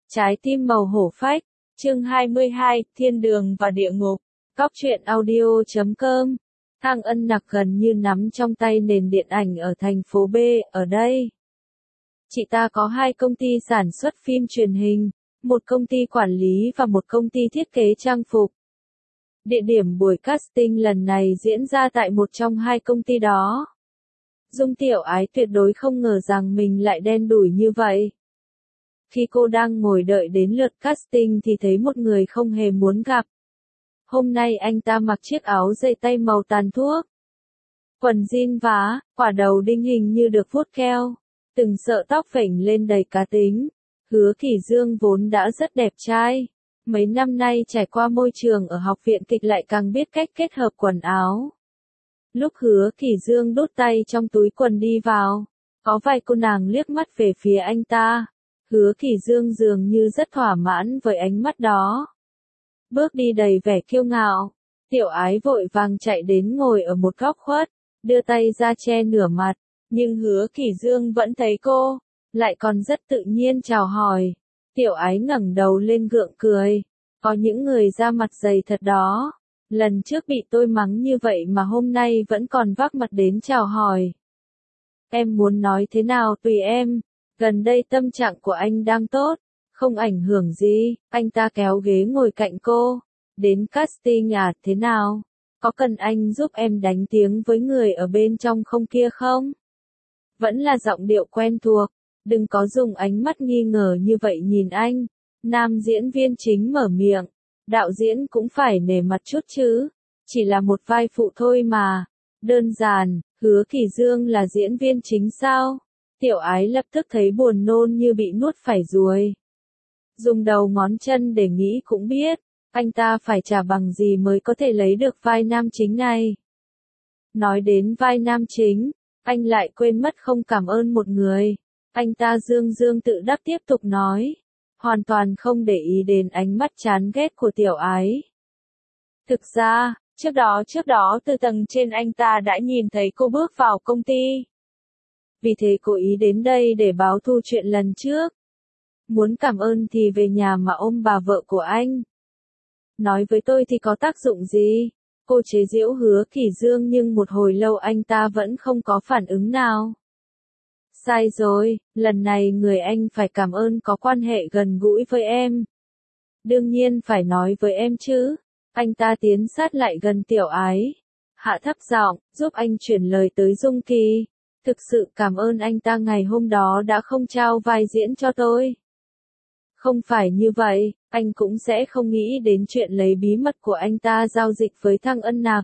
Trái tim màu hổ phách, chương 22, Thiên đường và địa ngục. Cóc truyện audio.com. Thang Ân Nặc gần như nắm trong tay nền điện ảnh ở thành phố B, ở đây. Chị ta có 2 công ty sản xuất phim truyền hình, một công ty quản lý và một công ty thiết kế trang phục. Địa điểm buổi casting lần này diễn ra tại một trong 2 công ty đó. Dung Tiểu Ái tuyệt đối không ngờ rằng mình lại đen đủi như vậy. Khi cô đang ngồi đợi đến lượt casting thì thấy một người không hề muốn gặp. Hôm nay anh ta mặc chiếc áo dây tay màu tàn thuốc, quần jean vá, quả đầu đinh hình như được vuốt keo, từng sợi tóc phểnh lên đầy cá tính. Hứa Kỳ Dương vốn đã rất đẹp trai, mấy năm nay trải qua môi trường ở học viện kịch lại càng biết cách kết hợp quần áo. Lúc Hứa Kỳ Dương đút tay trong túi quần đi vào, có vài cô nàng liếc mắt về phía anh ta. Hứa Kỳ Dương dường như rất thỏa mãn với ánh mắt đó. Bước đi đầy vẻ kiêu ngạo, Tiểu Ái vội vàng chạy đến ngồi ở một góc khuất, đưa tay ra che nửa mặt, nhưng Hứa Kỳ Dương vẫn thấy cô, lại còn rất tự nhiên chào hỏi. Tiểu Ái ngẩng đầu lên gượng cười, có những người da mặt dày thật đó, lần trước bị tôi mắng như vậy mà hôm nay vẫn còn vác mặt đến chào hỏi. Em muốn nói thế nào tùy em. Gần đây tâm trạng của anh đang tốt, không ảnh hưởng gì. Anh ta kéo ghế ngồi cạnh cô. Đến casting à, thế nào? Có cần anh giúp em đánh tiếng với người ở bên trong không kia không? Vẫn là giọng điệu quen thuộc, đừng có dùng ánh mắt nghi ngờ như vậy nhìn anh. Nam diễn viên chính mở miệng, đạo diễn cũng phải nể mặt chút chứ, chỉ là một vai phụ thôi mà. Đơn giản, Hứa Kỳ Dương là diễn viên chính sao? Tiểu Ái lập tức thấy buồn nôn như bị nuốt phải ruồi. Dùng đầu ngón chân để nghĩ cũng biết, anh ta phải trả bằng gì mới có thể lấy được vai nam chính này. Nói đến vai nam chính, anh lại quên mất không cảm ơn một người. Anh ta dương dương tự đắc tiếp tục nói, hoàn toàn không để ý đến ánh mắt chán ghét của Tiểu Ái. Thực ra, trước đó từ tầng trên anh ta đã nhìn thấy cô bước vào công ty. Vì thế cố ý đến đây để báo thù chuyện lần trước. Muốn cảm ơn thì về nhà mà ôm bà vợ của anh. Nói với tôi thì có tác dụng gì? Cô chế giễu Hứa Kỳ Dương nhưng một hồi lâu anh ta vẫn không có phản ứng nào. Sai rồi, lần này người anh phải cảm ơn có quan hệ gần gũi với em. Đương nhiên phải nói với em chứ. Anh ta tiến sát lại gần Tiểu Ái, hạ thấp giọng, giúp anh chuyển lời tới Dung Kỳ. Thực sự cảm ơn anh ta ngày hôm đó đã không trao vai diễn cho tôi. Không phải như vậy, anh cũng sẽ không nghĩ đến chuyện lấy bí mật của anh ta giao dịch với Thang Ân Nặc.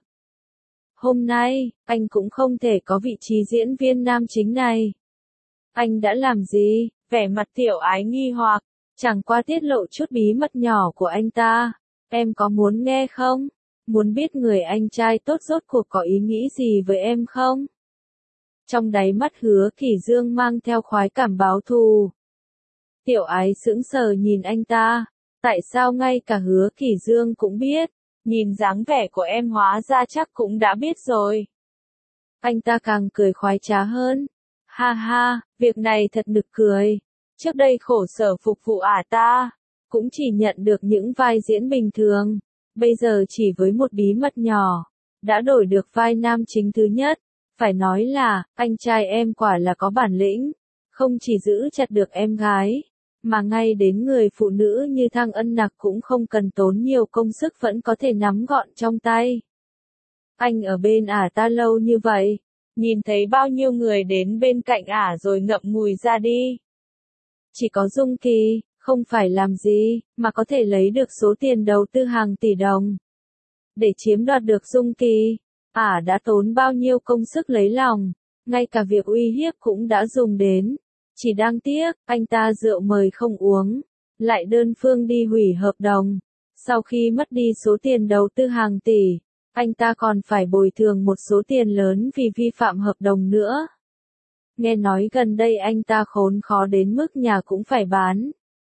Hôm nay, anh cũng không thể có vị trí diễn viên nam chính này. Anh đã làm gì? Vẻ mặt Tiểu Ái nghi hoặc, chẳng qua tiết lộ chút bí mật nhỏ của anh ta. Em có muốn nghe không? Muốn biết người anh trai tốt rốt cuộc có ý nghĩ gì với em không? Trong đáy mắt Hứa Kỳ Dương mang theo khoái cảm báo thù. Tiểu Ái sững sờ nhìn anh ta, tại sao ngay cả Hứa Kỳ Dương cũng biết, nhìn dáng vẻ của em hóa ra chắc cũng đã biết rồi. Anh ta càng cười khoái trá hơn, ha ha, việc này thật nực cười, trước đây khổ sở phục vụ ta, cũng chỉ nhận được những vai diễn bình thường, bây giờ chỉ với một bí mật nhỏ, đã đổi được vai nam chính thứ nhất. Phải nói là, anh trai em quả là có bản lĩnh, không chỉ giữ chặt được em gái, mà ngay đến người phụ nữ như Thang Ân Nặc cũng không cần tốn nhiều công sức vẫn có thể nắm gọn trong tay. Anh ở bên ta lâu như vậy, nhìn thấy bao nhiêu người đến bên cạnh rồi ngậm ngùi ra đi. Chỉ có Dung Kỳ, không phải làm gì, mà có thể lấy được số tiền đầu tư hàng tỷ đồng. Để chiếm đoạt được Dung Kỳ, đã tốn bao nhiêu công sức lấy lòng, ngay cả việc uy hiếp cũng đã dùng đến. Chỉ đáng tiếc, anh ta rượu mời không uống, lại đơn phương đi hủy hợp đồng. Sau khi mất đi số tiền đầu tư hàng tỷ, anh ta còn phải bồi thường một số tiền lớn vì vi phạm hợp đồng nữa. Nghe nói gần đây anh ta khốn khó đến mức nhà cũng phải bán.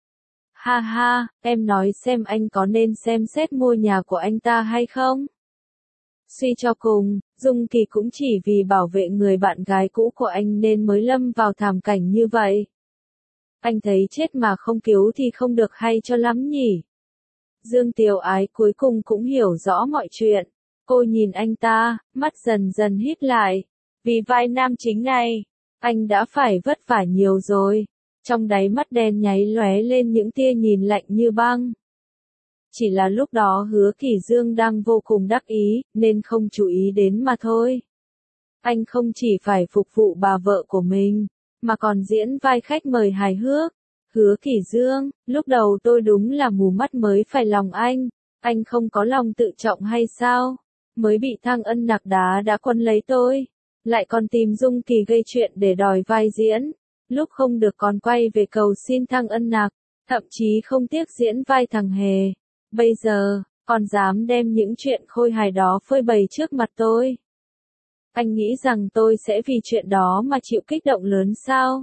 Ha ha, em nói xem anh có nên xem xét mua nhà của anh ta hay không? Suy cho cùng, Dung Kỳ cũng chỉ vì bảo vệ người bạn gái cũ của anh nên mới lâm vào thảm cảnh như vậy. Anh thấy chết mà không cứu thì không được hay cho lắm nhỉ. Dương Tiểu Ái cuối cùng cũng hiểu rõ mọi chuyện. Cô nhìn anh ta, mắt dần dần híp lại. Vì vai nam chính này, anh đã phải vất vả nhiều rồi. Trong đáy mắt đen nháy lóe lên những tia nhìn lạnh như băng. Chỉ là lúc đó Hứa Kỳ Dương đang vô cùng đắc ý, nên không chú ý đến mà thôi. Anh không chỉ phải phục vụ bà vợ của mình, mà còn diễn vai khách mời hài hước. Hứa Kỳ Dương, lúc đầu tôi đúng là mù mắt mới phải lòng anh không có lòng tự trọng hay sao? Mới bị Thăng Ân nạc đá đã quấn lấy tôi, lại còn tìm Dung Kỳ gây chuyện để đòi vai diễn. Lúc không được còn quay về cầu xin Thăng Ân nạc, thậm chí không tiếc diễn vai thằng hề. Bây giờ, còn dám đem những chuyện khôi hài đó phơi bày trước mặt tôi. Anh nghĩ rằng tôi sẽ vì chuyện đó mà chịu kích động lớn sao?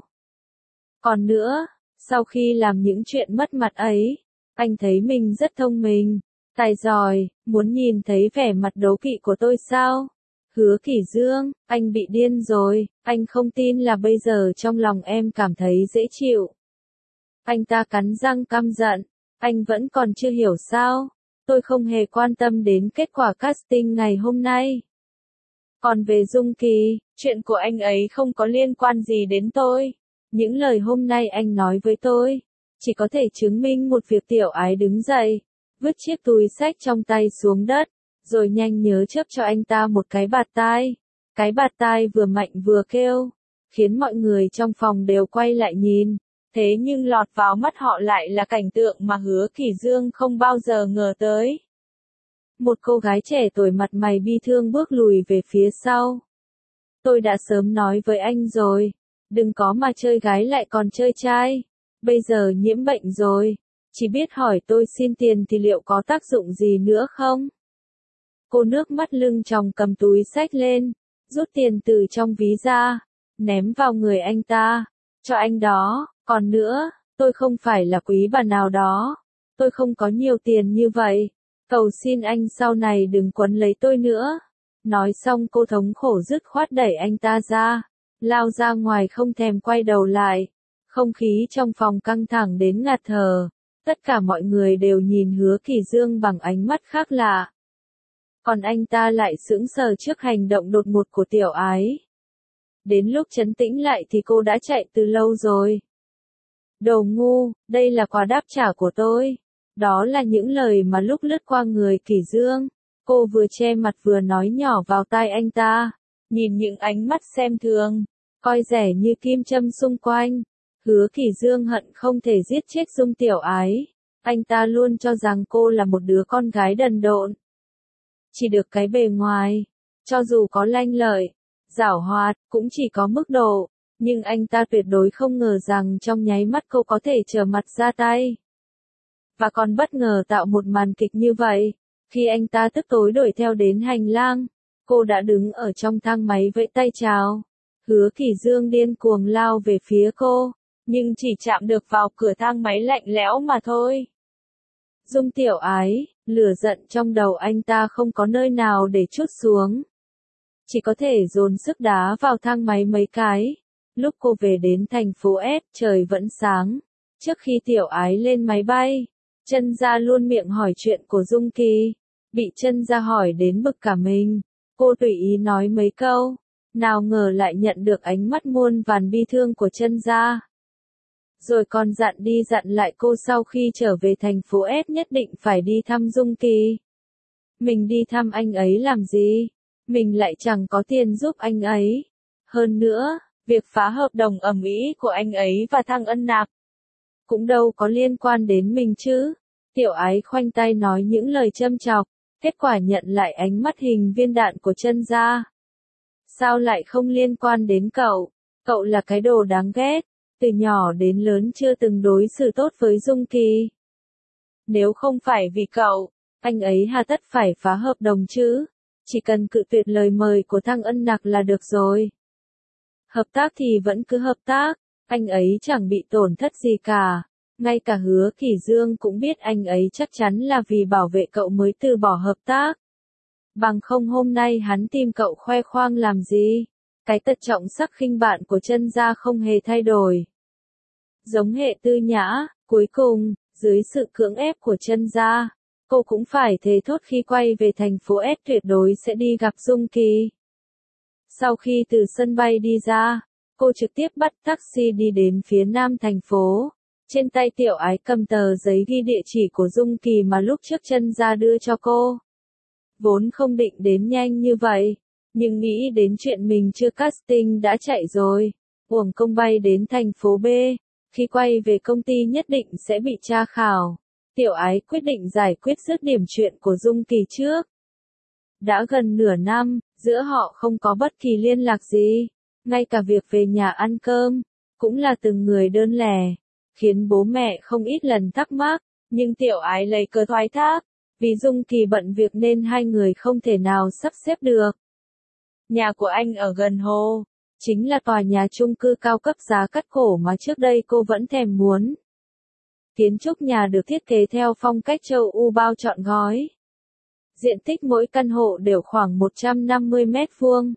Còn nữa, sau khi làm những chuyện mất mặt ấy, anh thấy mình rất thông minh, tài giỏi, muốn nhìn thấy vẻ mặt đố kỵ của tôi sao? Hứa Kỳ Dương, anh bị điên rồi, anh không tin là bây giờ trong lòng em cảm thấy dễ chịu. Anh ta cắn răng căm giận, anh vẫn còn chưa hiểu sao? Tôi không hề quan tâm đến kết quả casting ngày hôm nay. Còn về Dung Kỳ, chuyện của anh ấy không có liên quan gì đến tôi. Những lời hôm nay anh nói với tôi, chỉ có thể chứng minh một việc. Tiểu Ái đứng dậy, vứt chiếc túi xách trong tay xuống đất, rồi nhanh nhớ chớp cho anh ta một cái bạt tai. Cái bạt tai vừa mạnh vừa kêu, khiến mọi người trong phòng đều quay lại nhìn. Thế nhưng lọt vào mắt họ lại là cảnh tượng mà Hứa Kỳ Dương không bao giờ ngờ tới. Một cô gái trẻ tuổi mặt mày bi thương bước lùi về phía sau. Tôi đã sớm nói với anh rồi, đừng có mà chơi gái lại còn chơi trai. Bây giờ nhiễm bệnh rồi, chỉ biết hỏi tôi xin tiền thì liệu có tác dụng gì nữa không? Cô nước mắt lưng tròng cầm túi xách lên, rút tiền từ trong ví ra, ném vào người anh ta. Cho anh đó, còn nữa, tôi không phải là quý bà nào đó. Tôi không có nhiều tiền như vậy. Cầu xin anh sau này đừng quấn lấy tôi nữa. Nói xong cô thống khổ dứt khoát đẩy anh ta ra, lao ra ngoài không thèm quay đầu lại. Không khí trong phòng căng thẳng đến ngạt thở. Tất cả mọi người đều nhìn Hứa Kỳ Dương bằng ánh mắt khác lạ. Còn anh ta lại sững sờ trước hành động đột ngột của Tiểu Ái. Đến lúc trấn tĩnh lại thì cô đã chạy từ lâu rồi. Đồ ngu, đây là quà đáp trả của tôi. Đó là những lời mà lúc lướt qua người Kỳ Dương, cô vừa che mặt vừa nói nhỏ vào tai anh ta. Nhìn những ánh mắt xem thường, coi rẻ như kim châm xung quanh, Hứa Kỳ Dương hận không thể giết chết Dung Tiểu Ái. Anh ta luôn cho rằng cô là một đứa con gái đần độn. Chỉ được cái bề ngoài, cho dù có lanh lợi, giảo hoạt, cũng chỉ có mức độ. Nhưng anh ta tuyệt đối không ngờ rằng trong nháy mắt cô có thể trở mặt ra tay. Và còn bất ngờ tạo một màn kịch như vậy. Khi anh ta tức tối đuổi theo đến hành lang, cô đã đứng ở trong thang máy vẫy tay chào. Hứa Kỳ Dương điên cuồng lao về phía cô, nhưng chỉ chạm được vào cửa thang máy lạnh lẽo mà thôi. Dung Tiểu Ái, lửa giận trong đầu anh ta không có nơi nào để trút xuống. Chỉ có thể dồn sức đá vào thang máy mấy cái. Lúc cô về đến thành phố S, trời vẫn sáng. Trước khi Tiểu Ái lên máy bay, Chân Gia luôn miệng hỏi chuyện của Dung Kỳ. Bị Chân Gia hỏi đến bực cả mình, cô tùy ý nói mấy câu, nào ngờ lại nhận được ánh mắt muôn vàn bi thương của Chân Gia. Rồi còn dặn đi dặn lại cô sau khi trở về thành phố S nhất định phải đi thăm Dung Kỳ. Mình đi thăm anh ấy làm gì? Mình lại chẳng có tiền giúp anh ấy. Hơn nữa, việc phá hợp đồng ầm ĩ của anh ấy và Thăng Ân Nạc cũng đâu có liên quan đến mình chứ. Tiểu Ái khoanh tay nói những lời châm chọc, kết quả nhận lại ánh mắt hình viên đạn của Chân Gia. Sao lại không liên quan đến cậu? Cậu là cái đồ đáng ghét, từ nhỏ đến lớn chưa từng đối xử tốt với Dung Kỳ. Nếu không phải vì cậu, anh ấy hà tất phải phá hợp đồng chứ? Chỉ cần cự tuyệt lời mời của Thăng Ân Nạc là được rồi. Hợp tác thì vẫn cứ hợp tác, anh ấy chẳng bị tổn thất gì cả. Ngay cả Hứa Kỳ Dương cũng biết anh ấy chắc chắn là vì bảo vệ cậu mới từ bỏ hợp tác. Bằng không hôm nay hắn tìm cậu khoe khoang làm gì? Cái tật trọng sắc khinh bạn của Chân Gia không hề thay đổi. giống hệ Tư Nhã. Cuối cùng, dưới sự cưỡng ép của Chân gia, cô cũng phải thề thốt khi quay về thành phố S tuyệt đối sẽ đi gặp Dung Kỳ. Sau khi từ sân bay đi ra, cô trực tiếp bắt taxi đi đến phía nam thành phố. Trên tay Tiểu Ái cầm tờ giấy ghi địa chỉ của Dung Kỳ mà lúc trước Chân gia đưa cho cô. Vốn không định đến nhanh như vậy, nhưng nghĩ đến chuyện mình chưa casting đã chạy rồi, uổng công bay đến thành phố B, khi quay về công ty nhất định sẽ bị tra khảo. Tiểu Ái quyết định giải quyết dứt điểm chuyện của Dung Kỳ trước. Đã gần nửa năm, giữa họ không có bất kỳ liên lạc gì, ngay cả việc về nhà ăn cơm, cũng là từng người đơn lẻ, khiến bố mẹ không ít lần thắc mắc, nhưng Tiểu Ái lấy cớ thoái thác, vì Dung Kỳ bận việc nên hai người không thể nào sắp xếp được. Nhà của anh ở gần hồ, chính là tòa nhà chung cư cao cấp giá cắt cổ mà trước đây cô vẫn thèm muốn. Kiến trúc nhà được thiết kế theo phong cách châu Âu bao trọn gói. Diện tích mỗi căn hộ đều khoảng 150 mét vuông.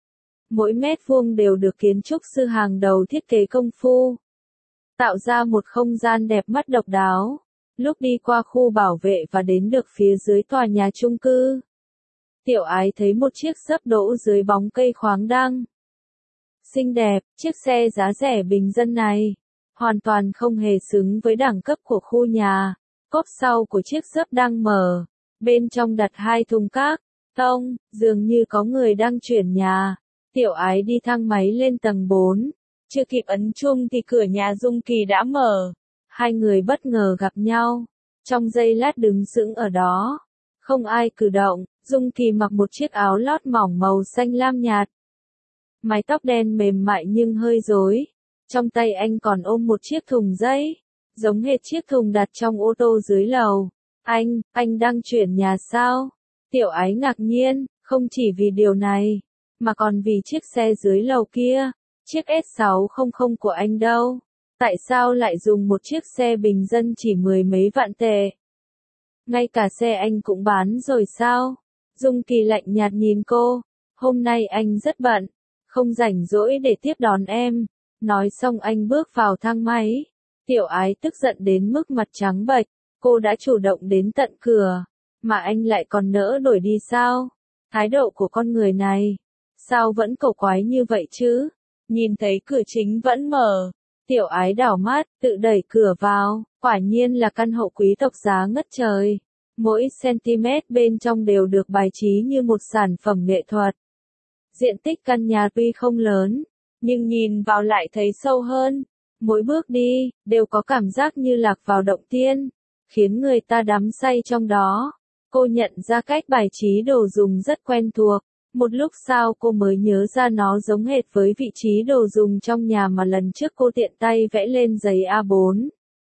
Mỗi mét vuông đều được kiến trúc sư hàng đầu thiết kế công phu, tạo ra một không gian đẹp mắt độc đáo. Lúc đi qua khu bảo vệ và đến được phía dưới tòa nhà chung cư, Tiểu Ái thấy một chiếc SUV đỗ dưới bóng cây khoáng đăng. Xinh đẹp, chiếc xe giá rẻ bình dân này, hoàn toàn không hề xứng với đẳng cấp của khu nhà. Cốp sau của chiếc SUV đang mở, bên trong đặt hai thùng các tông, dường như có người đang chuyển nhà. Tiểu Ái đi thang máy lên tầng 4, chưa kịp ấn chuông thì cửa nhà Dung Kỳ đã mở. Hai người bất ngờ gặp nhau, trong giây lát đứng sững ở đó, không ai cử động. Dung Kỳ mặc một chiếc áo lót mỏng màu xanh lam nhạt, mái tóc đen mềm mại nhưng hơi rối, trong tay anh còn ôm một chiếc thùng giấy, giống hệt chiếc thùng đặt trong ô tô dưới lầu. Anh đang chuyển nhà sao? Tiểu Ái ngạc nhiên, không chỉ vì điều này, mà còn vì chiếc xe dưới lầu kia, chiếc S600 của anh đâu? Tại sao lại dùng một chiếc xe bình dân chỉ mười mấy vạn tệ? Ngay cả xe anh cũng bán rồi sao? Dung Kỳ lạnh nhạt nhìn cô, hôm nay anh rất bận, không rảnh rỗi để tiếp đón em. Nói xong anh bước vào thang máy. Tiểu Ái tức giận đến mức mặt trắng bệch, cô đã chủ động đến tận cửa, mà anh lại còn nỡ đổi đi sao? Thái độ của con người này, sao vẫn cổ quái như vậy chứ? Nhìn thấy cửa chính vẫn mở, Tiểu Ái đảo mắt, tự đẩy cửa vào, quả nhiên là căn hộ quý tộc giá ngất trời. Mỗi cm bên trong đều được bài trí như một sản phẩm nghệ thuật. Diện tích căn nhà tuy không lớn, nhưng nhìn vào lại thấy sâu hơn. Mỗi bước đi, đều có cảm giác như lạc vào động tiên, khiến người ta đắm say trong đó. Cô nhận ra cách bài trí đồ dùng rất quen thuộc. Một lúc sau cô mới nhớ ra nó giống hệt với vị trí đồ dùng trong nhà mà lần trước cô tiện tay vẽ lên giấy A4.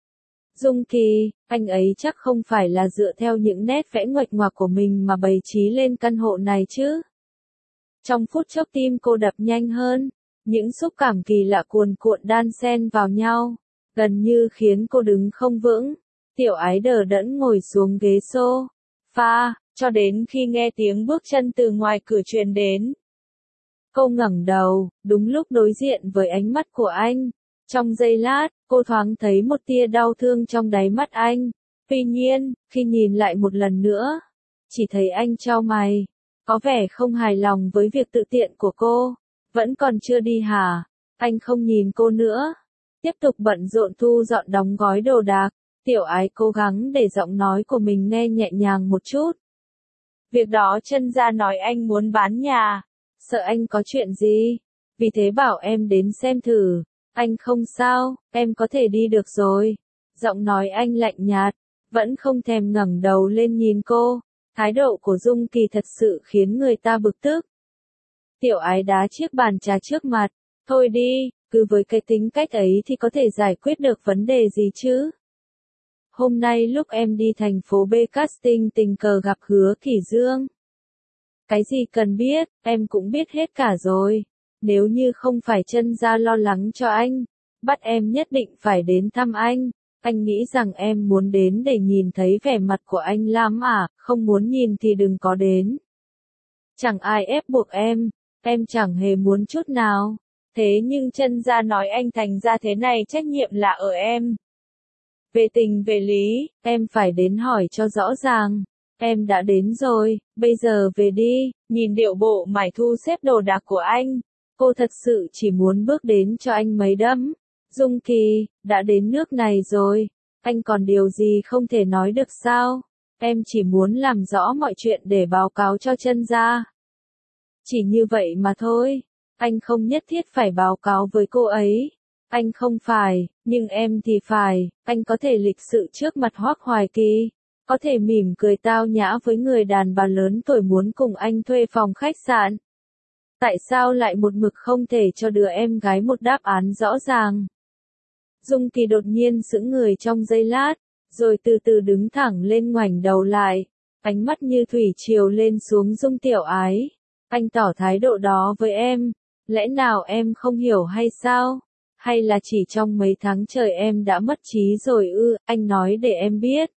Dung Kỳ, anh ấy chắc không phải là dựa theo những nét vẽ nguệch ngoạc của mình mà bày trí lên căn hộ này chứ? Trong phút chốc tim cô đập nhanh hơn, những xúc cảm kỳ lạ cuồn cuộn đan xen vào nhau, gần như khiến cô đứng không vững. Tiểu Ái đờ đẫn ngồi xuống ghế sofa, cho đến khi nghe tiếng bước chân từ ngoài cửa truyền đến. Cô ngẩng đầu, đúng lúc đối diện với ánh mắt của anh. Trong giây lát, cô thoáng thấy một tia đau thương trong đáy mắt anh. Tuy nhiên, khi nhìn lại một lần nữa, chỉ thấy anh chau mày, có vẻ không hài lòng với việc tự tiện của cô. Vẫn còn chưa đi hả? Anh không nhìn cô nữa, tiếp tục bận rộn thu dọn đóng gói đồ đạc. Tiểu Ái cố gắng để giọng nói của mình nghe nhẹ nhàng một chút. Việc đó Chân gia nói anh muốn bán nhà, sợ anh có chuyện gì, vì thế bảo em đến xem thử. Anh không sao, em có thể đi được rồi. Giọng nói anh lạnh nhạt, vẫn không thèm ngẩng đầu lên nhìn cô. Thái độ của Dung Kỳ thật sự khiến người ta bực tức. Tiểu Ái đá chiếc bàn trà trước mặt. Thôi đi, cứ với cái tính cách ấy thì có thể giải quyết được vấn đề gì chứ? Hôm nay lúc em đi thành phố B casting tình cờ gặp Hứa Kỷ Dương. Cái gì cần biết, em cũng biết hết cả rồi. Nếu như không phải Chân gia lo lắng cho anh, bắt em nhất định phải đến thăm anh. Anh nghĩ rằng em muốn đến để nhìn thấy vẻ mặt của anh lắm à, không muốn nhìn thì đừng có đến. Chẳng ai ép buộc em chẳng hề muốn chút nào. Thế nhưng chân gia nói anh thành ra thế này trách nhiệm là ở em. Về tình về lý, em phải đến hỏi cho rõ ràng. Em đã đến rồi, bây giờ về đi. Nhìn điệu bộ mải thu xếp đồ đạc của anh, cô thật sự chỉ muốn bước đến cho anh mấy đấm. Dung Kỳ, đã đến nước này rồi, anh còn điều gì không thể nói được sao? Em chỉ muốn làm rõ mọi chuyện để báo cáo cho chân gia. Chỉ như vậy mà thôi, anh không nhất thiết phải báo cáo với cô ấy. Anh không phải, nhưng em thì phải, anh có thể lịch sự trước mặt Hoắc Hoài Kỳ, có thể mỉm cười tao nhã với người đàn bà lớn tuổi muốn cùng anh thuê phòng khách sạn. Tại sao lại một mực không thể cho đứa em gái một đáp án rõ ràng? Dung Kỳ đột nhiên sững người trong giây lát, rồi từ từ đứng thẳng lên ngoảnh đầu lại, ánh mắt như thủy triều lên xuống Dung Tiểu Ái. Anh tỏ thái độ đó với em, lẽ nào em không hiểu hay sao? Hay là chỉ trong mấy tháng trời em đã mất trí rồi ư? Anh nói để em biết.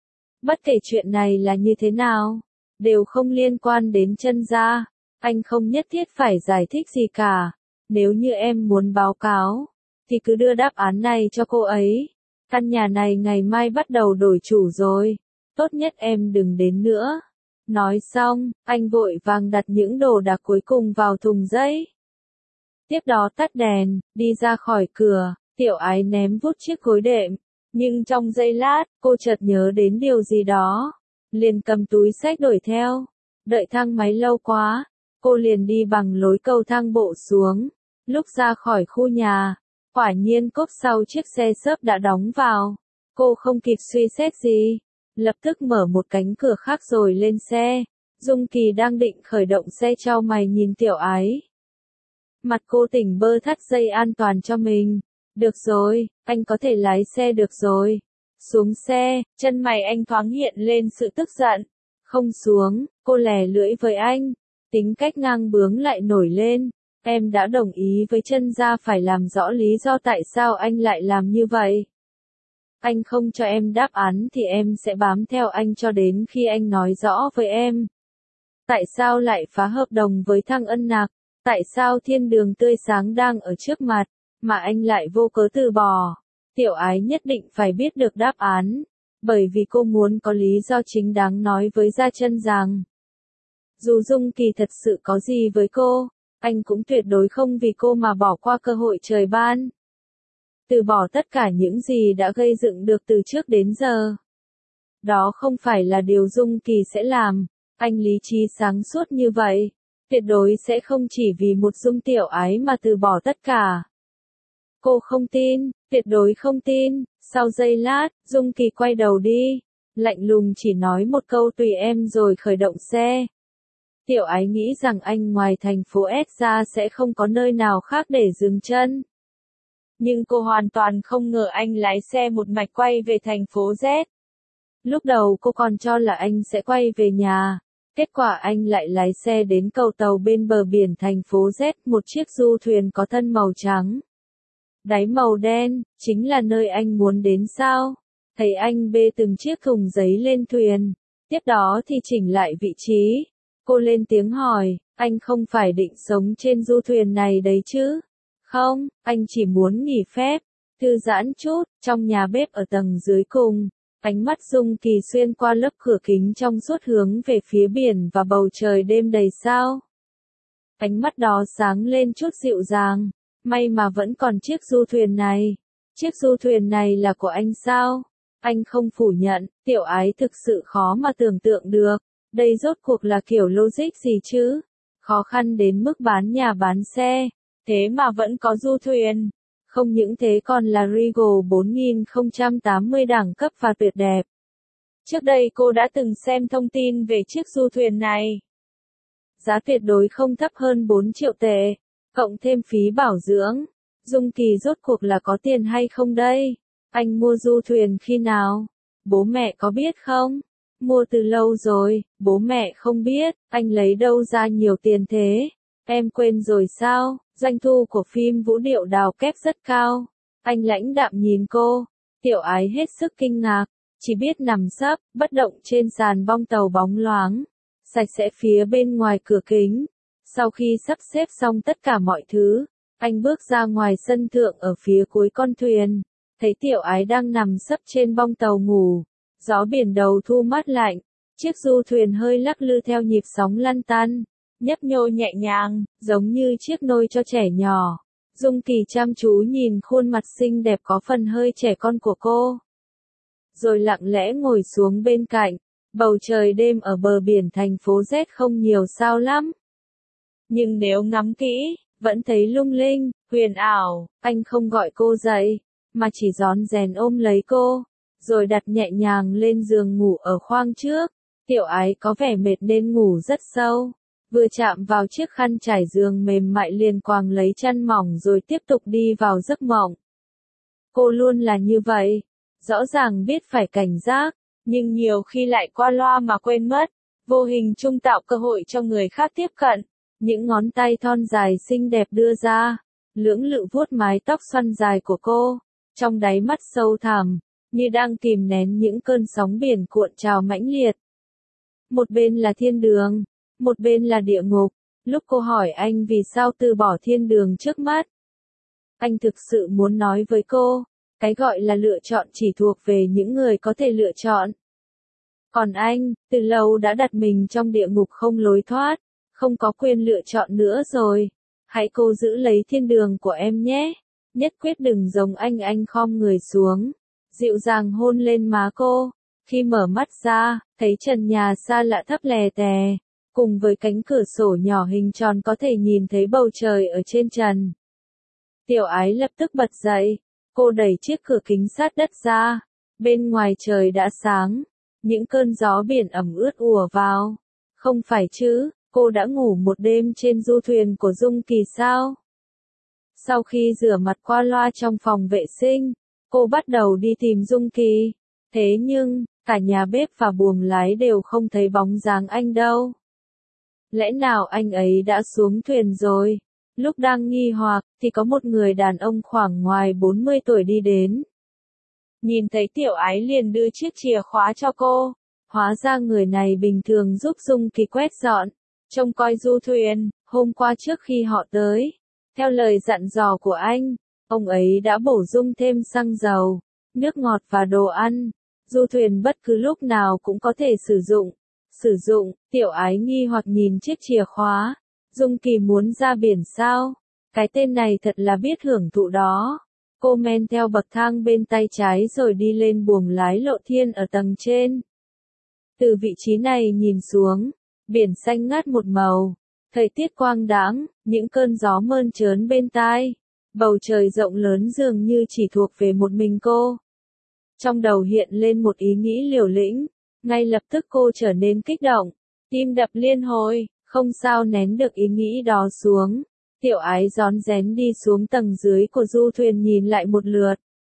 Bất kể chuyện này là như thế nào, đều không liên quan đến chân gia. Anh không nhất thiết phải giải thích gì cả. Nếu như em muốn báo cáo, thì cứ đưa đáp án này cho cô ấy. Căn nhà này ngày mai bắt đầu đổi chủ rồi. Tốt nhất em đừng đến nữa. Nói xong, anh vội vàng đặt những đồ đạc cuối cùng vào thùng giấy. Tiếp đó tắt đèn, đi ra khỏi cửa, Tiểu Ái ném vút chiếc gối đệm. Nhưng trong giây lát, cô chợt nhớ đến điều gì đó. Liền cầm túi xách đuổi theo. Đợi thang máy lâu quá, cô liền đi bằng lối cầu thang bộ xuống. Lúc ra khỏi khu nhà, quả nhiên cốp sau chiếc xe xốp đã đóng vào. Cô không kịp suy xét gì, lập tức mở một cánh cửa khác rồi lên xe. Dung Kỳ đang định khởi động xe chau mày nhìn Tiểu Ái. Mặt cô tỉnh bơ thắt dây an toàn cho mình. Được rồi, anh có thể lái xe được rồi. Xuống xe, chân mày anh thoáng hiện lên sự tức giận. Không xuống, cô lè lưỡi với anh. Tính cách ngang bướng lại nổi lên. Em đã đồng ý với chân gia phải làm rõ lý do tại sao anh lại làm như vậy. Anh không cho em đáp án thì em sẽ bám theo anh cho đến khi anh nói rõ với em. Tại sao lại phá hợp đồng với Thăng Ân Nạc? Tại sao thiên đường tươi sáng đang ở trước mặt, mà anh lại vô cớ từ bỏ? Tiểu Ái nhất định phải biết được đáp án, bởi vì cô muốn có lý do chính đáng nói với Gia Chân rằng, dù Dung Kỳ thật sự có gì với cô, anh cũng tuyệt đối không vì cô mà bỏ qua cơ hội trời ban. Từ bỏ tất cả những gì đã gây dựng được từ trước đến giờ. Đó không phải là điều Dung Kỳ sẽ làm, anh lý trí sáng suốt như vậy. Tuyệt đối sẽ không chỉ vì một Dung Tiểu Ái mà từ bỏ tất cả. Cô không tin, tuyệt đối không tin. Sau giây lát, Dung Kỳ quay đầu đi. Lạnh lùng chỉ nói một câu tùy em rồi khởi động xe. Tiểu Ái nghĩ rằng anh ngoài thành phố S ra sẽ không có nơi nào khác để dừng chân. Nhưng cô hoàn toàn không ngờ anh lái xe một mạch quay về thành phố Z. Lúc đầu cô còn cho là anh sẽ quay về nhà. Kết quả anh lại lái xe đến cầu tàu bên bờ biển thành phố Z, một chiếc du thuyền có thân màu trắng. Đáy màu đen, chính là nơi anh muốn đến sao? Thấy anh bê từng chiếc thùng giấy lên thuyền, tiếp đó thì chỉnh lại vị trí. Cô lên tiếng hỏi, anh không phải định sống trên du thuyền này đấy chứ? Không, anh chỉ muốn nghỉ phép, thư giãn chút, trong nhà bếp ở tầng dưới cùng. Ánh mắt Dung Kỳ xuyên qua lớp cửa kính trong suốt hướng về phía biển và bầu trời đêm đầy sao. Ánh mắt đó sáng lên chút dịu dàng, may mà vẫn còn chiếc du thuyền này. Chiếc du thuyền này là của anh sao? Anh không phủ nhận, Tiểu Ái thực sự khó mà tưởng tượng được. Đây rốt cuộc là kiểu logic gì chứ? Khó khăn đến mức bán nhà bán xe, thế mà vẫn có du thuyền. Không những thế còn là Regal 4080 đẳng cấp và tuyệt đẹp. Trước đây cô đã từng xem thông tin về chiếc du thuyền này. Giá tuyệt đối không thấp hơn 4 triệu tệ, cộng thêm phí bảo dưỡng. Dung Kỳ rốt cuộc là có tiền hay không đây? Anh mua du thuyền khi nào? Bố mẹ có biết không? Mua từ lâu rồi, bố mẹ không biết, anh lấy đâu ra nhiều tiền thế? Em quên rồi sao? Doanh thu của phim Vũ Điệu Đào Kép rất cao. Anh lãnh đạm nhìn cô. Tiểu Ái hết sức kinh ngạc, chỉ biết nằm sấp, bất động trên sàn bong tàu bóng loáng, sạch sẽ phía bên ngoài cửa kính. Sau khi sắp xếp xong tất cả mọi thứ, Anh bước ra ngoài sân thượng ở phía cuối con thuyền, thấy Tiểu Ái đang nằm sấp trên bong tàu ngủ, gió biển đầu thu mát lạnh, chiếc du thuyền hơi lắc lư theo nhịp sóng lăn tăn, nhấp nhô nhẹ nhàng, giống như chiếc nôi cho trẻ nhỏ. Dung Kỳ chăm chú nhìn khuôn mặt xinh đẹp có phần hơi trẻ con của cô, rồi lặng lẽ ngồi xuống bên cạnh. Bầu trời đêm ở bờ biển thành phố Z không nhiều sao lắm, nhưng nếu ngắm kỹ, vẫn thấy lung linh, huyền ảo. Anh không gọi cô dậy, mà chỉ rón rén ôm lấy cô, rồi đặt nhẹ nhàng lên giường ngủ ở khoang trước. Tiểu Ái có vẻ mệt nên ngủ rất sâu, vừa chạm vào chiếc khăn trải giường mềm mại liền quàng lấy chăn mỏng rồi tiếp tục đi vào giấc mộng. Cô luôn là như vậy, rõ ràng biết phải cảnh giác, nhưng nhiều khi lại qua loa mà quên mất, vô hình chung tạo cơ hội cho người khác tiếp cận. Những ngón tay thon dài xinh đẹp đưa ra, lưỡng lự vuốt mái tóc xoăn dài của cô, trong đáy mắt sâu thẳm, như đang kìm nén những cơn sóng biển cuộn trào mãnh liệt. Một bên là thiên đường, một bên là địa ngục. Lúc cô hỏi anh vì sao từ bỏ thiên đường trước mắt, anh thực sự muốn nói với cô, cái gọi là lựa chọn chỉ thuộc về những người có thể lựa chọn. Còn anh, từ lâu đã đặt mình trong địa ngục không lối thoát, không có quyền lựa chọn nữa rồi. Hãy cố giữ lấy thiên đường của em nhé. Nhất quyết đừng giống anh khom người xuống, dịu dàng hôn lên má cô. Khi mở mắt ra, thấy trần nhà xa lạ thấp lè tè, cùng với cánh cửa sổ nhỏ hình tròn có thể nhìn thấy bầu trời ở trên trần. Tiểu Ái lập tức bật dậy, cô đẩy chiếc cửa kính sát đất ra. Bên ngoài trời đã sáng, những cơn gió biển ẩm ướt ùa vào. Không phải chứ, cô đã ngủ một đêm trên du thuyền của Dung Kỳ sao? Sau khi rửa mặt qua loa trong phòng vệ sinh, cô bắt đầu đi tìm Dung Kỳ. Thế nhưng, cả nhà bếp và buồng lái đều không thấy bóng dáng anh đâu. Lẽ nào anh ấy đã xuống thuyền rồi? Lúc đang nghi hoặc, thì có một người đàn ông khoảng ngoài 40 tuổi đi đến. Nhìn thấy Tiểu Ái liền đưa chiếc chìa khóa cho cô. Hóa ra người này bình thường giúp Dung Kỳ quét dọn, trông coi du thuyền. Hôm qua trước khi họ tới, theo lời dặn dò của anh, ông ấy đã bổ sung thêm xăng dầu, nước ngọt và đồ ăn. Du thuyền bất cứ lúc nào cũng có thể sử dụng. Tiểu Ái nghi hoặc nhìn chiếc chìa khóa. Dung Kỳ muốn ra biển sao? Cái tên này thật là biết hưởng thụ đó. Cô men theo bậc thang bên tay trái rồi đi lên buồng lái lộ thiên ở tầng trên. Từ vị trí này nhìn xuống, biển xanh ngát một màu, thời tiết quang đãng, những cơn gió mơn trớn bên tai, bầu trời rộng lớn dường như chỉ thuộc về một mình cô. Trong đầu hiện lên một ý nghĩ liều lĩnh, ngay lập tức cô trở nên kích động, tim đập liên hồi, không sao nén được ý nghĩ đó xuống. Tiểu Ái rón rén đi xuống tầng dưới của du thuyền nhìn lại một lượt.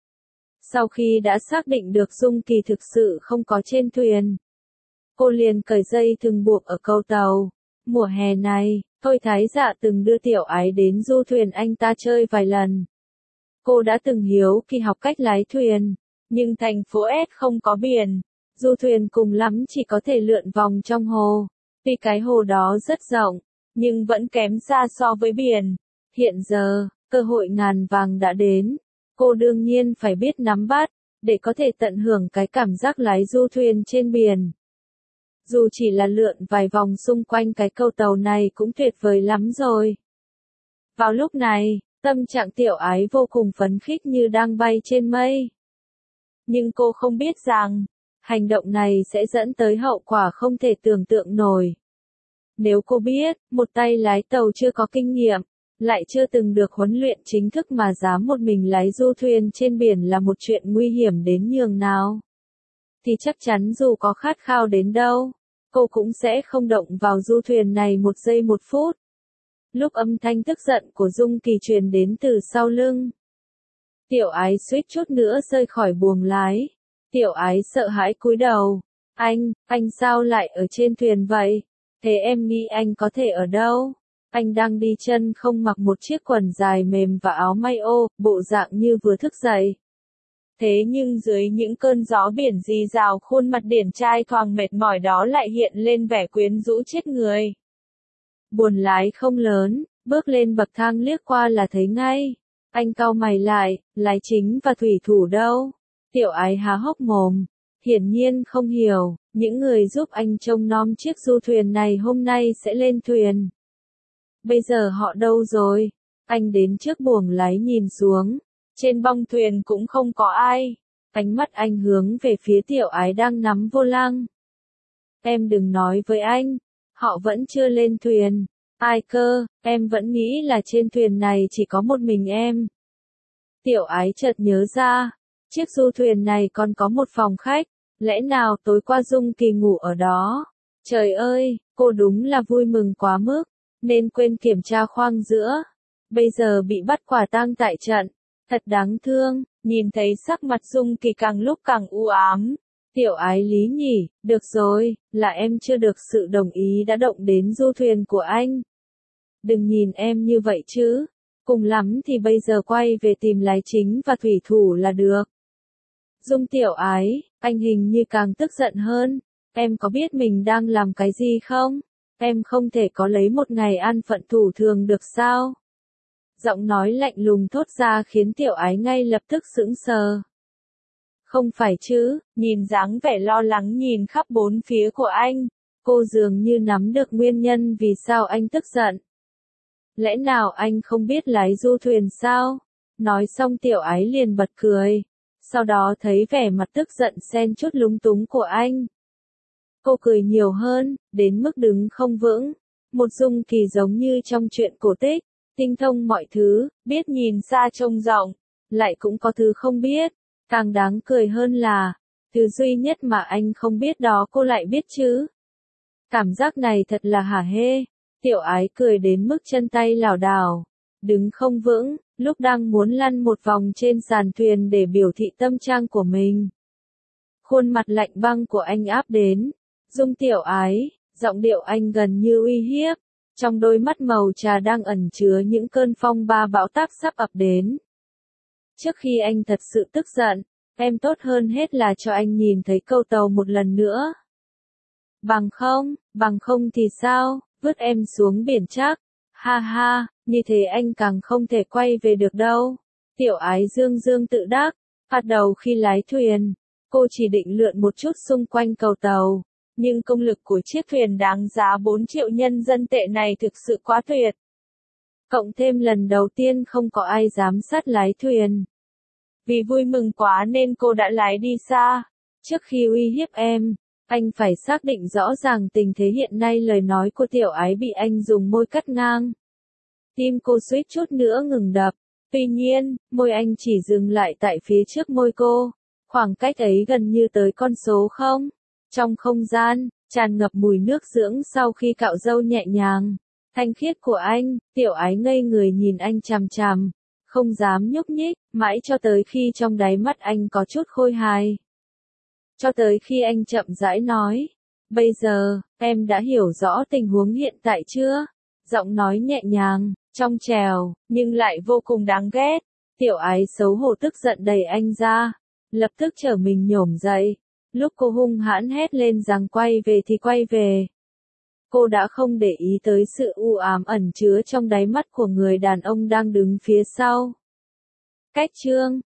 Sau khi đã xác định được Dung Kỳ thực sự không có trên thuyền, cô liền cởi dây thừng buộc ở câu tàu. Mùa hè này, Thôi Thái Dạ từng đưa Tiểu Ái đến du thuyền anh ta chơi vài lần. Cô đã từng hiếu kỳ học cách lái thuyền, nhưng thành phố S không có biển, du thuyền cùng lắm chỉ có thể lượn vòng trong hồ. Tuy cái hồ đó rất rộng, nhưng vẫn kém xa so với biển. Hiện giờ, cơ hội ngàn vàng đã đến. Cô đương nhiên phải biết nắm bắt, để có thể tận hưởng cái cảm giác lái du thuyền trên biển. Dù chỉ là lượn vài vòng xung quanh cái câu tàu này cũng tuyệt vời lắm rồi. Vào lúc này, tâm trạng Tiểu Ái vô cùng phấn khích như đang bay trên mây. Nhưng cô không biết rằng, hành động này sẽ dẫn tới hậu quả không thể tưởng tượng nổi. Nếu cô biết, một tay lái tàu chưa có kinh nghiệm, lại chưa từng được huấn luyện chính thức mà dám một mình lái du thuyền trên biển là một chuyện nguy hiểm đến nhường nào, thì chắc chắn dù có khát khao đến đâu, cô cũng sẽ không động vào du thuyền này một giây một phút. Lúc âm thanh tức giận của Dung Kỳ truyền đến từ sau lưng, Tiểu Ái suýt chút nữa rơi khỏi buồng lái. Tiểu Ái sợ hãi cúi đầu. Anh sao lại ở trên thuyền vậy? Thế em nghĩ anh có thể ở đâu? Anh đang đi chân không, mặc một chiếc quần dài mềm và áo may ô, bộ dạng như vừa thức dậy. Thế nhưng dưới những cơn gió biển rì rào, khuôn mặt điển trai thoáng mệt mỏi đó lại hiện lên vẻ quyến rũ chết người. Buồng lái không lớn, Bước lên bậc thang liếc qua là thấy ngay. Anh cau mày lại, lái chính và thủy thủ đâu? Tiểu Ái há hốc mồm, hiển nhiên không hiểu, những người giúp anh trông nom chiếc du thuyền này hôm nay sẽ lên thuyền. Bây giờ họ đâu rồi? Anh đến trước buồng lái nhìn xuống, trên bong thuyền cũng không có ai. Ánh mắt anh hướng về phía Tiểu Ái đang nắm vô lăng. Em đừng nói với anh, họ vẫn chưa lên thuyền. Ai cơ, em vẫn nghĩ là trên thuyền này chỉ có một mình em. Tiểu Ái chợt nhớ ra, chiếc du thuyền này còn có một phòng khách, lẽ nào tối qua Dung Kỳ ngủ ở đó? Trời ơi, cô đúng là vui mừng quá mức, nên quên kiểm tra khoang giữa. Bây giờ bị bắt quả tang tại trận, thật đáng thương, nhìn thấy sắc mặt Dung Kỳ càng lúc càng u ám. Tiểu Ái lý nhỉ, được rồi, là em chưa được sự đồng ý đã động đến du thuyền của anh. Đừng nhìn em như vậy chứ, cùng lắm thì bây giờ quay về tìm lái chính và thủy thủ là được. Dung Tiểu Ái, anh hình như càng tức giận hơn, em có biết mình đang làm cái gì không? Em không thể có lấy một ngày an phận thủ thường được sao? Giọng nói lạnh lùng thốt ra khiến Tiểu Ái ngay lập tức sững sờ. Không phải chứ, nhìn dáng vẻ lo lắng nhìn khắp bốn phía của anh, cô dường như nắm được nguyên nhân vì sao anh tức giận. Lẽ nào anh không biết lái du thuyền sao? Nói xong Tiểu Ái liền bật cười, sau đó thấy vẻ mặt tức giận xen chút lúng túng của anh. Cô cười nhiều hơn, đến mức đứng không vững. Một Dung Kỳ giống như trong truyện cổ tích, tinh thông mọi thứ, biết nhìn xa trông rộng, lại cũng có thứ không biết. Càng đáng cười hơn là, thứ duy nhất mà anh không biết đó cô lại biết chứ. Cảm giác này thật là hả hê. Tiểu Ái cười đến mức chân tay lảo đảo, đứng không vững, lúc đang muốn lăn một vòng trên sàn thuyền để biểu thị tâm trạng của mình. Khuôn mặt lạnh băng của anh áp đến. Dung Tiểu Ái, giọng điệu anh gần như uy hiếp, trong đôi mắt màu trà đang ẩn chứa những cơn phong ba bão táp sắp ập đến. Trước khi anh thật sự tức giận, em tốt hơn hết là cho anh nhìn thấy câu tàu một lần nữa. Bằng không thì sao, vứt em xuống biển chắc. Ha ha, như thế anh càng không thể quay về được đâu. Tiểu Ái dương dương tự đắc, bắt đầu khi lái thuyền, cô chỉ định lượn một chút xung quanh cầu tàu. Nhưng công lực của chiếc thuyền đáng giá 4 triệu nhân dân tệ này thực sự quá tuyệt. Cộng thêm lần đầu tiên không có ai giám sát lái thuyền. Vì vui mừng quá nên cô đã lái đi xa. Trước khi uy hiếp em, anh phải xác định rõ ràng tình thế hiện nay. Lời nói của Tiểu Ái bị anh dùng môi cắt ngang. Tim cô suýt chút nữa ngừng đập. Tuy nhiên, môi anh chỉ dừng lại tại phía trước môi cô. Khoảng cách ấy gần như tới con số 0. Trong không gian, tràn ngập mùi nước dưỡng sau khi cạo râu nhẹ nhàng, thanh khiết của anh. Tiểu Ái ngây người nhìn anh chằm chằm, không dám nhúc nhích, mãi cho tới khi trong đáy mắt anh có chút khôi hài. Cho tới khi anh chậm rãi nói, bây giờ, em đã hiểu rõ tình huống hiện tại chưa? Giọng nói nhẹ nhàng, trong trẻo, nhưng lại vô cùng đáng ghét. Tiểu Ái xấu hổ tức giận đẩy anh ra, lập tức trở mình nhổm dậy. Lúc cô hung hãn hét lên rằng quay về thì quay về. Cô đã không để ý tới sự u ám ẩn chứa trong đáy mắt của người đàn ông đang đứng phía sau. Cách chương